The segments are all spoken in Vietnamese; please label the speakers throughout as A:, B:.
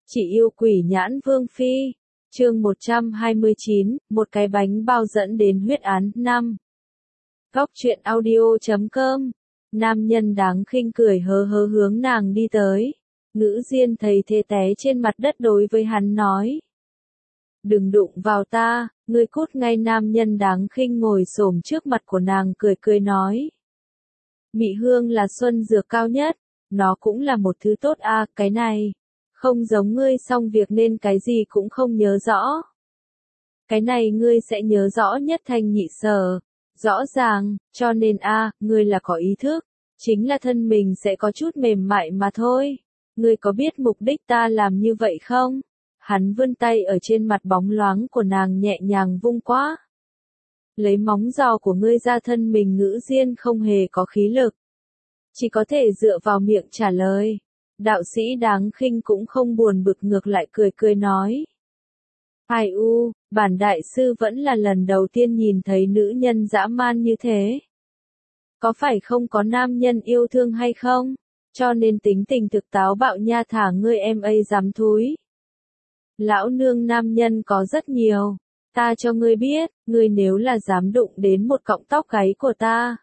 A: Chị yêu quỷ nhãn vương phi. Chương 129, một cái bánh bao dẫn đến huyết án 5. Góc truyện audio.com. Nam nhân đáng khinh cười hớ hớ hướng nàng đi tới. Ngữ Diên thấy thế té trên mặt đất đối với hắn nói. Đừng đụng vào ta, ngươi cút ngay. Nam nhân đáng khinh ngồi xổm trước mặt của nàng cười cười nói. Mị hương là xuân dược cao nhất, nó cũng là một thứ tốt à, cái này. Không giống ngươi xong việc nên cái gì cũng không nhớ rõ. Cái này ngươi sẽ nhớ rõ nhất thanh nhị sở. Rõ ràng, cho nên ngươi là có ý thức. Chính là thân mình sẽ có chút mềm mại mà thôi. Ngươi có biết mục đích ta làm như vậy không? Hắn vươn tay ở trên mặt bóng loáng của nàng nhẹ nhàng vung quá. Lấy móng giò của ngươi ra. Thân mình Ngữ Diên không hề có khí lực. Chỉ có thể dựa vào miệng trả lời. Đạo sĩ đáng khinh cũng không buồn bực, ngược lại cười cười nói. Ai u, bản đại sư vẫn là lần đầu tiên nhìn thấy nữ nhân dã man như thế. Có phải không có nam nhân yêu thương hay không? Cho nên tính tình thực táo bạo nha, thả ngươi em ấy dám thúi. Lão nương sẽ nhân có rất nhiều. Ta cho ngươi biết, ngươi nếu là dám đụng đến một cọng tóc gáy của ta.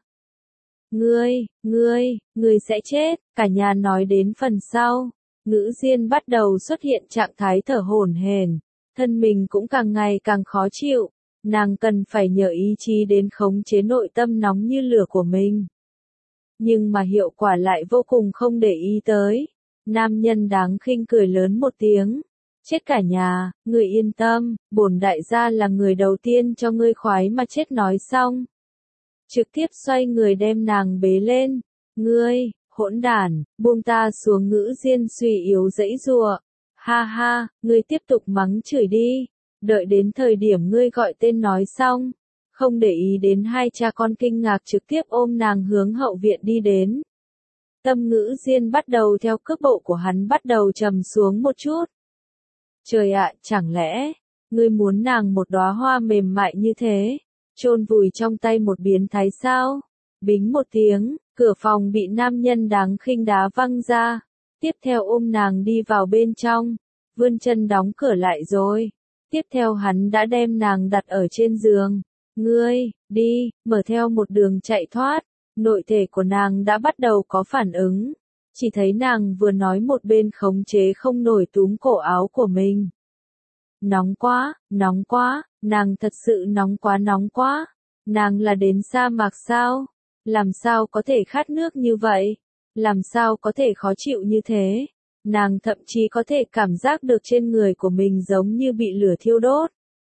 A: Ngươi sẽ chết. Cả nhà nói đến phần sau. Ngữ Diên bắt đầu xuất hiện trạng thái thở hổn hển, thân mình cũng càng ngày càng khó chịu. Nàng cần phải nhờ ý chí đến khống chế nội tâm nóng như lửa của mình. Nhưng mà hiệu quả lại vô cùng không để ý tới. Nam nhân đáng khinh cười lớn một tiếng. Chết cả nhà, ngươi yên tâm, bổn đại gia là người đầu tiên cho ngươi khoái mà chết. Nói xong, trực tiếp xoay người đem nàng bế lên. Ngươi, hỗn đản, buông ta xuống. Ngữ Diên suy yếu giãy giụa. Ha ha, ngươi tiếp tục mắng chửi đi. Đợi đến thời điểm ngươi gọi tên nói xong, không để ý đến hai cha con kinh ngạc, trực tiếp ôm nàng hướng hậu viện đi đến. Tâm Ngữ Diên bắt đầu theo cước bộ của hắn bắt đầu trầm xuống một chút. Trời ạ, chẳng lẽ ngươi muốn nàng một đóa hoa mềm mại như thế, chôn vùi trong tay một biến thái sao? Bính một tiếng, cửa phòng bị nam nhân đáng khinh đá văng ra, tiếp theo ôm nàng đi vào bên trong, vươn chân đóng cửa lại rồi. Tiếp theo hắn đã đem nàng đặt ở trên giường. Ngươi, đi, mở theo một đường chạy thoát. Nội thể của nàng đã bắt đầu có phản ứng. Chỉ thấy nàng vừa nói một bên khống chế không nổi túm cổ áo của mình. Nóng quá, nàng thật sự nóng quá. Nàng là đến sa mạc sao? Làm sao có thể khát nước như vậy? Làm sao có thể khó chịu như thế? Nàng thậm chí có thể cảm giác được trên người của mình giống như bị lửa thiêu đốt.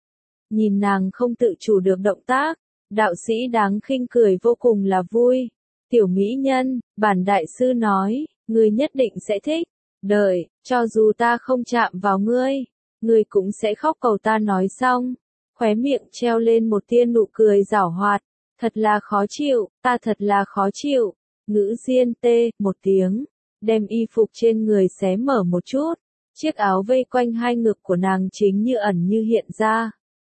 A: Nhìn nàng không tự chủ được động tác, đạo sĩ đáng khinh cười vô cùng là vui. Tiểu mỹ nhân, bản đại sư nói, ngươi nhất định sẽ thích. Đợi, cho dù ta không chạm vào ngươi cũng sẽ khóc cầu ta. Nói xong, khóe miệng treo lên một tia nụ cười giảo hoạt. Thật là khó chịu, ta thật là khó chịu. Ngữ Diên tê một tiếng, đem y phục trên người xé mở một chút. Chiếc áo vây quanh hai ngực của nàng chính như ẩn như hiện ra.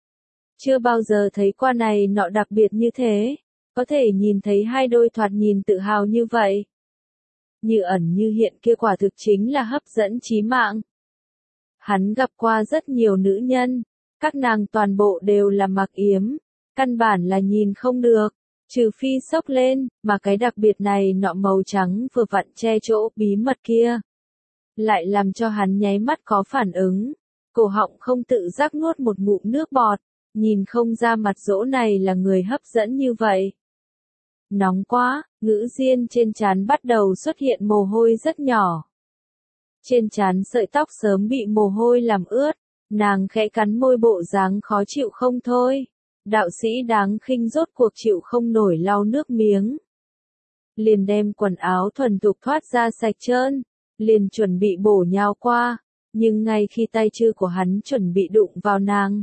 A: Chưa bao giờ thấy qua này nọ đặc biệt như thế. Có thể nhìn thấy hai đôi thoạt nhìn tự hào như vậy. Như ẩn như hiện kia quả thực chính là hấp dẫn chí mạng. Hắn gặp qua rất nhiều nữ nhân, các nàng toàn bộ đều là mặc yếm, căn bản là nhìn không được, trừ phi xốc lên, mà cái đặc biệt này nọ màu trắng vừa vặn che chỗ bí mật kia. Lại làm cho hắn nháy mắt có phản ứng, cổ họng không tự giác nuốt một ngụm nước bọt, nhìn không ra mặt dỗ này là người hấp dẫn như vậy. Nóng quá, Ngữ Diên trên trán bắt đầu xuất hiện mồ hôi rất nhỏ. Trên trán sợi tóc sớm bị mồ hôi làm ướt, nàng khẽ cắn môi bộ dáng khó chịu không thôi. Đạo sĩ đáng khinh rốt cuộc chịu không nổi lau nước miếng. Liền đem quần áo thuần thục thoát ra sạch trơn, liền chuẩn bị bổ nhào qua, nhưng ngay khi tay chư của hắn chuẩn bị đụng vào nàng.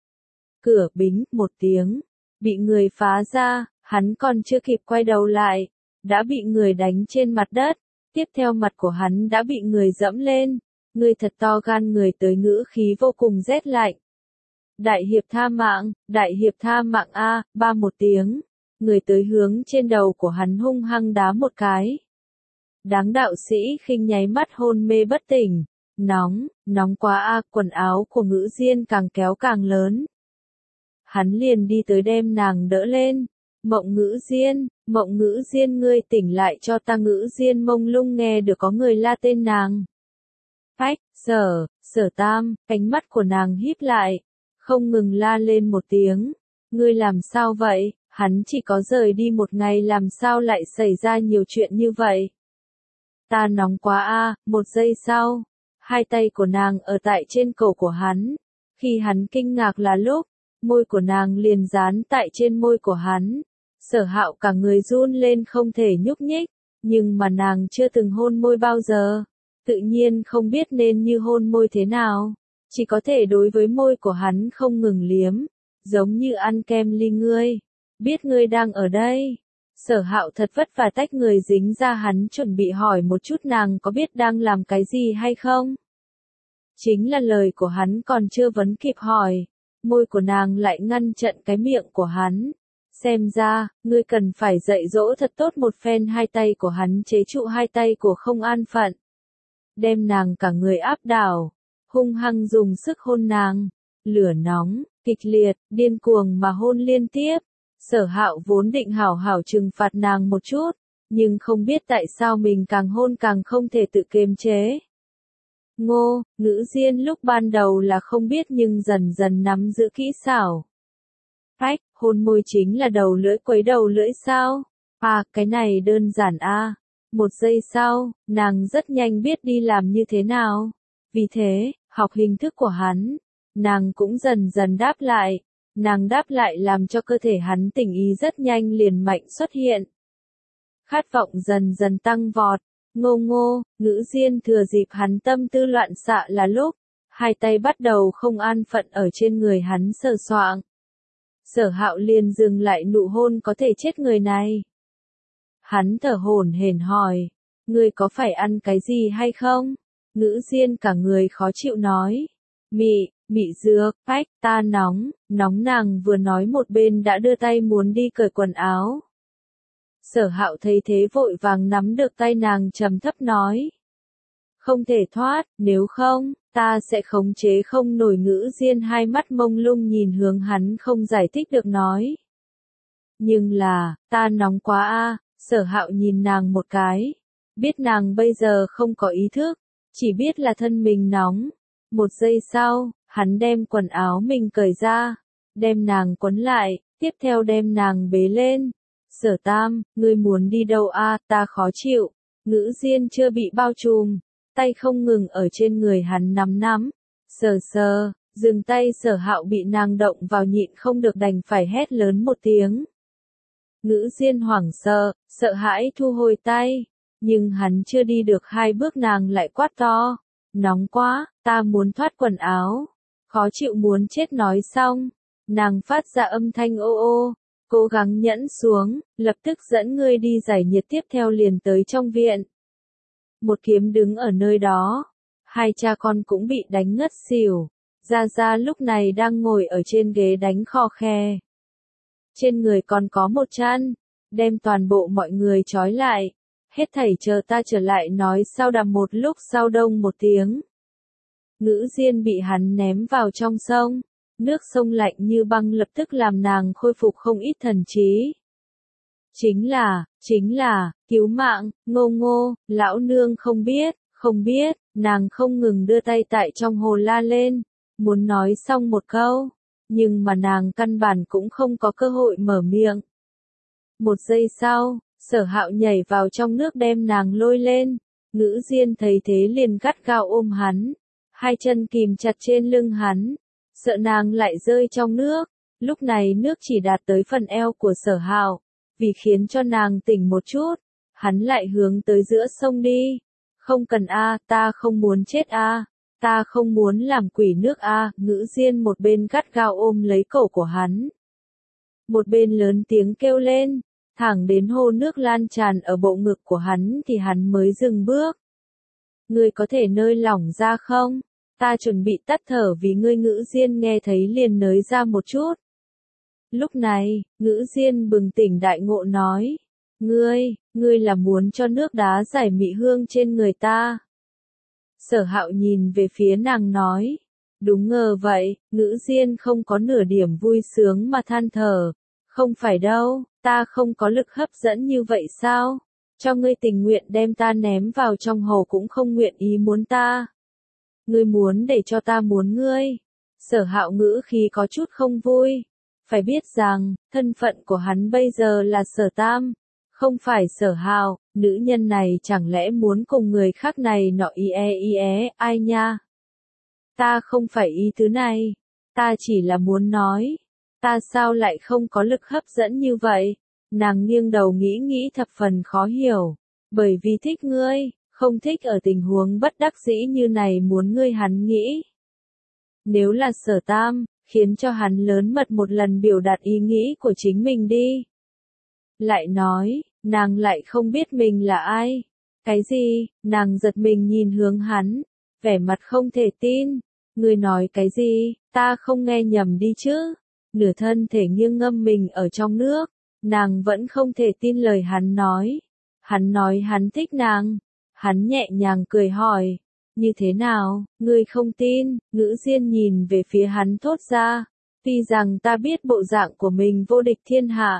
A: Cửa bính một tiếng, bị người phá ra, hắn còn chưa kịp quay đầu lại, đã bị người đánh trên mặt đất, tiếp theo mặt của hắn đã bị người dẫm lên. Ngươi thật to gan. Người tới ngữ khí vô cùng rét lạnh. Đại hiệp tha mạng a. Ba một tiếng, người tới hướng trên đầu của hắn hung hăng đá một cái. Đáng đạo sĩ khinh nháy mắt hôn mê bất tỉnh, nóng quá a, quần áo của Ngữ Diên càng kéo càng lớn. Hắn liền đi tới đem nàng đỡ lên. Mộng Ngữ Diên ngươi tỉnh lại cho ta. Ngữ Diên mông lung nghe được có người la tên nàng. Phách, Sở Tam, cánh mắt của nàng híp lại, không ngừng la lên một tiếng. Ngươi làm sao vậy? Hắn chỉ có rời đi một ngày làm sao lại xảy ra nhiều chuyện như vậy? Ta nóng quá a. Một giây sau, hai tay của nàng ở tại trên cổ của hắn. Khi hắn kinh ngạc là lúc, môi của nàng liền dán tại trên môi của hắn. Sở Hạo cả người run lên không thể nhúc nhích, nhưng mà nàng chưa từng hôn môi bao giờ, tự nhiên không biết nên như hôn môi thế nào, chỉ có thể đối với môi của hắn không ngừng liếm, giống như ăn kem ly. Ngươi, biết ngươi đang ở đây. Sở Hạo thật vất vả tách người dính ra, hắn chuẩn bị hỏi một chút nàng có biết đang làm cái gì hay không. Chính là lời của hắn còn chưa vấn kịp hỏi, môi của nàng lại ngăn chặn cái miệng của hắn. Xem ra, ngươi cần phải dạy dỗ thật tốt một phen. Hai tay của hắn chế trụ hai tay của Không An Phận, đem nàng cả người áp đảo, hung hăng dùng sức hôn nàng, lửa nóng, kịch liệt, điên cuồng mà hôn liên tiếp. Sở Hạo vốn định hảo hảo trừng phạt nàng một chút, nhưng không biết tại sao mình càng hôn càng không thể tự kiềm chế. Ngữ Diên lúc ban đầu là không biết nhưng dần dần nắm giữ kỹ xảo. Phách, hôn môi chính là đầu lưỡi quấy đầu lưỡi sao? À, cái này đơn giản a. Một giây sau, nàng rất nhanh biết đi làm như thế nào. Vì thế, học hình thức của hắn, nàng cũng dần dần đáp lại. Nàng đáp lại làm cho cơ thể hắn tỉnh ý rất nhanh liền mạnh xuất hiện. Khát vọng dần dần tăng vọt. Ngữ Diên thừa dịp hắn tâm tư loạn xạ là lúc, hai tay bắt đầu Không An Phận ở trên người hắn sờ soạng. Sở Hạo liền dừng lại nụ hôn có thể chết người này. Hắn thở hổn hển hỏi, ngươi có phải ăn cái gì hay không? Ngữ Diên cả người khó chịu nói, mị dược. Phách, ta nóng. Nàng vừa nói một bên đã đưa tay muốn đi cởi quần áo. Sở Hạo thấy thế vội vàng nắm được tay nàng trầm thấp nói, không thể thoát, nếu không, ta sẽ khống chế không nổi. Ngữ Diên hai mắt mông lung nhìn hướng hắn không giải thích được nói. Nhưng là, ta nóng quá a. Sở Hạo nhìn nàng một cái, biết nàng bây giờ không có ý thức, chỉ biết là thân mình nóng. Một giây sau, hắn đem quần áo mình cởi ra, đem nàng quấn lại, tiếp theo đem nàng bế lên. Sở Tam, ngươi muốn đi đâu a? Ta khó chịu. Ngữ Diên chưa bị bao trùm, tay không ngừng ở trên người hắn nắm, sờ, dừng tay. Sở Hạo bị nàng động vào nhịn không được đành phải hét lớn một tiếng. Ngữ Diên hoảng sợ hãi thu hồi tay, nhưng hắn chưa đi được hai bước nàng lại quát to, nóng quá, ta muốn thoát quần áo, khó chịu muốn chết. Nói xong, nàng phát ra âm thanh ô, cố gắng nhẫn xuống, lập tức dẫn ngươi đi giải nhiệt. Tiếp theo liền tới trong viện. Một Kiếm đứng ở nơi đó, hai cha con cũng bị đánh ngất xỉu. Gia Gia lúc này đang ngồi ở trên ghế đánh khò khe. Trên người còn có một chăn, đem toàn bộ mọi người trói lại. Hết thảy chờ ta trở lại nói sau. Đàm một lúc sau đông một tiếng. Ngữ Diên bị hắn ném vào trong sông. Nước sông lạnh như băng lập tức làm nàng khôi phục không ít thần trí. Chính là, cứu mạng. Ngô, lão nương không biết, nàng không ngừng đưa tay tại trong hồ la lên, muốn nói xong một câu, nhưng mà nàng căn bản cũng không có cơ hội mở miệng. Một giây sau, Sở Hạo nhảy vào trong nước đem nàng lôi lên. Ngữ Diên thấy thế liền gắt gao ôm hắn, hai chân kìm chặt trên lưng hắn, sợ nàng lại rơi trong nước. Lúc này nước chỉ đạt tới phần eo của Sở Hạo, vì khiến cho nàng tỉnh một chút, hắn lại hướng tới giữa sông đi. Không cần a, ta không muốn chết a, ta không muốn làm quỷ nước a. Ngữ Diên một bên gắt gao ôm lấy cổ của hắn, một bên lớn tiếng kêu lên, thẳng đến hồ nước lan tràn ở bộ ngực của hắn thì hắn mới dừng bước. Ngươi có thể nơi lỏng ra không? Ta chuẩn bị tắt thở vì ngươi. Ngữ Diên nghe thấy liền nới ra một chút. Lúc này, Ngữ Diên bừng tỉnh đại ngộ nói, ngươi là muốn cho nước đá giải mị hương trên người ta. Sở Hạo nhìn về phía nàng nói. Đúng ngờ vậy, Ngữ Diên không có nửa điểm vui sướng mà than thở. Không phải đâu, ta không có lực hấp dẫn như vậy sao? Cho ngươi tình nguyện đem ta ném vào trong hồ cũng không nguyện ý muốn ta. Ngươi muốn để cho ta muốn ngươi. Sở Hạo ngữ khí có chút không vui. Phải biết rằng, thân phận của hắn bây giờ là Sở Tam, không phải Sở Hạo, nữ nhân này chẳng lẽ muốn cùng người khác này nọ ai nha. Ta không phải ý thứ này, ta chỉ là muốn nói, ta sao lại không có lực hấp dẫn như vậy? Nàng nghiêng đầu nghĩ nghĩ thập phần khó hiểu, bởi vì thích ngươi, không thích ở tình huống bất đắc dĩ như này muốn ngươi hắn nghĩ. Nếu là Sở Tam, khiến cho hắn lớn mật một lần biểu đạt ý nghĩ của chính mình đi. Lại nói, nàng lại không biết mình là ai. Cái gì? Nàng giật mình nhìn hướng hắn, vẻ mặt không thể tin. Ngươi nói cái gì? Ta không nghe nhầm đi chứ? Nửa thân thể nghiêng ngâm mình ở trong nước, nàng vẫn không thể tin lời hắn nói. Hắn nói hắn thích nàng. Hắn nhẹ nhàng cười hỏi. Như thế nào, ngươi không tin? Ngữ Diên nhìn về phía hắn thốt ra. Tuy rằng ta biết bộ dạng của mình vô địch thiên hạ.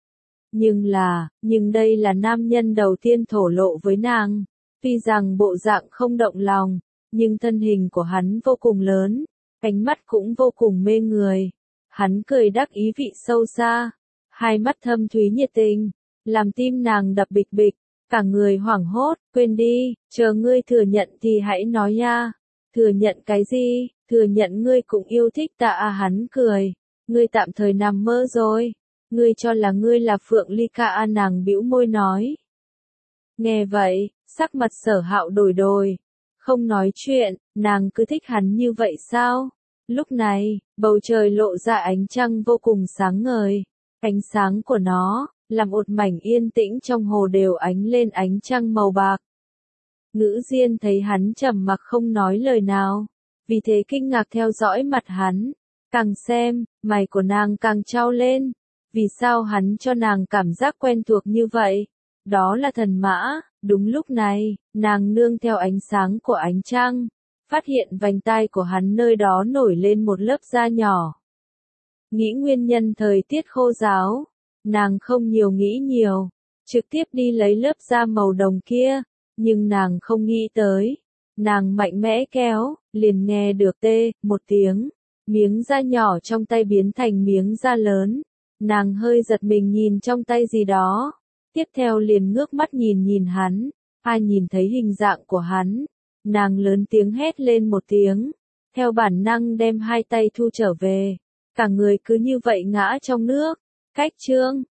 A: Nhưng đây là nam nhân đầu tiên thổ lộ với nàng. Tuy rằng bộ dạng không động lòng, nhưng thân hình của hắn vô cùng lớn, ánh mắt cũng vô cùng mê người. Hắn cười đắc ý vị sâu xa, hai mắt thâm thúy nhiệt tình, làm tim nàng đập bịch bịch, cả người hoảng hốt, quên đi, chờ ngươi thừa nhận thì hãy nói nha. Thừa nhận cái gì? Thừa nhận ngươi cũng yêu thích ta à? Hắn cười, ngươi tạm thời nằm mơ rồi. Ngươi cho là ngươi là Phượng Ly Ca à? Nàng bĩu môi nói. Nghe vậy, sắc mặt Sở Hạo đổi đổi. Không nói chuyện, nàng cứ thích hắn như vậy sao? Lúc này, bầu trời lộ ra ánh trăng vô cùng sáng ngời. Ánh sáng của nó, làm một mảnh yên tĩnh trong hồ đều ánh lên ánh trăng màu bạc. Ngữ Diên thấy hắn trầm mặc không nói lời nào, vì thế kinh ngạc theo dõi mặt hắn. Càng xem, mày của nàng càng trao lên. Vì sao hắn cho nàng cảm giác quen thuộc như vậy? Đó là thần mã. Đúng lúc này, nàng nương theo ánh sáng của ánh trăng, phát hiện vành tai của hắn nơi đó nổi lên một lớp da nhỏ. Nghĩ nguyên nhân thời tiết khô ráo, nàng không nghĩ nhiều, trực tiếp đi lấy lớp da màu đồng kia, nhưng nàng không nghĩ tới, nàng mạnh mẽ kéo, liền nghe được tê một tiếng, miếng da nhỏ trong tay biến thành miếng da lớn. Nàng hơi giật mình nhìn trong tay gì đó, tiếp theo liền ngước mắt nhìn hắn, ai nhìn thấy hình dạng của hắn, nàng lớn tiếng hét lên một tiếng, theo bản năng đem hai tay thu trở về, cả người cứ như vậy ngã trong nước. Cách chương